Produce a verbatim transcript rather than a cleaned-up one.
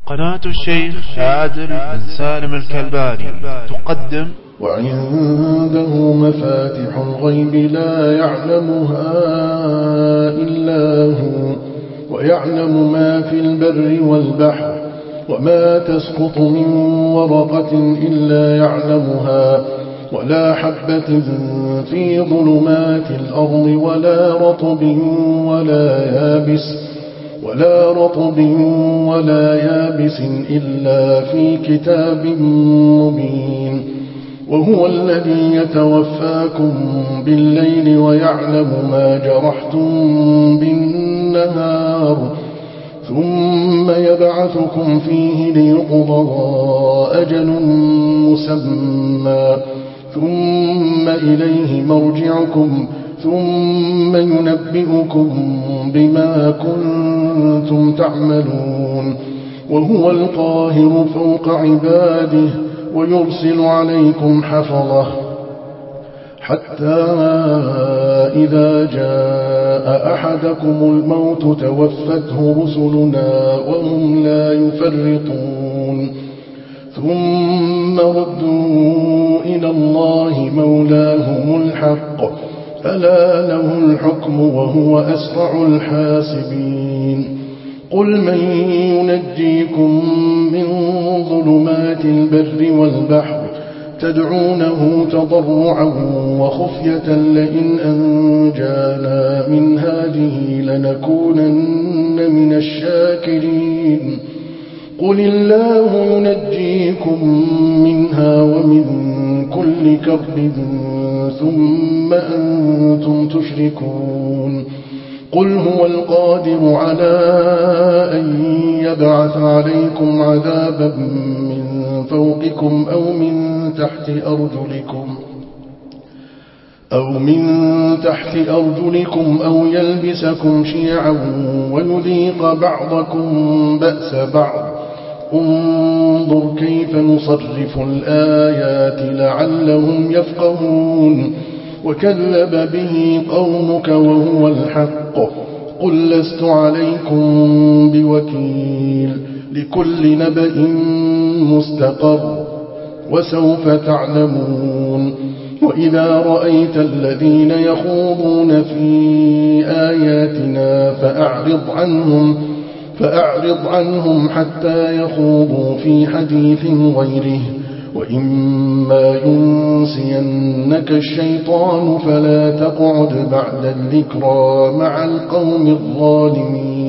قناة الشيخ عادل بن سالم الكلباني تقدم وعنده مفاتح الغيب لا يعلمها إلا هو ويعلم ما في البر والبحر وما تسقط من ورقة إلا يعلمها ولا حبة في ظلمات الأرض ولا رطب ولا يابس ولا رطب ولا يابس إلا في كتاب مبين. وهو الذي يتوفاكم بالليل ويعلم ما جرحتم بالنهار ثم يبعثكم فيه ليقضى أجل مسمى ثم إليه مرجعكم ثم ينبئكم بما كنتم تعملون. وهو القاهر فوق عباده ويرسل عليكم حفظه حتى إذا جاء أحدكم الموت توفته رسلنا وهم لا يفرطون ثم ردوا إلى الله مولاهم الحق ألا له الحكم وهو أسرع الحاسبين. قل من ينجيكم من ظلمات البر والبحر تدعونه تضرعا وخفية لئن أنجانا من هذه لنكونن من الشاكرين. قل الله ينجيكم منها ومن كل كرب ثم أنتم تشركون. قل هو القادر على أن يبعث عليكم عذابا من فوقكم أو من تحت أرجلكم أو من تحت أرجلكم أو يلبسكم شيعا ويذيق بعضكم بأس بعض. انظر كيف نصرف الآيات لعلهم يفقهون. وكذب به قومك وهو الحق. قل لست عليكم بوكيل لكل نبأ مستقر وسوف تعلمون. وإذا رأيت الذين يخوضون في آياتنا فأعرض عنهم فأعرض عنهم حتى يخوضوا في حديث غيره وإما ينسينك الشيطان فلا تقعد بعد الذكرى مع القوم الظالمين.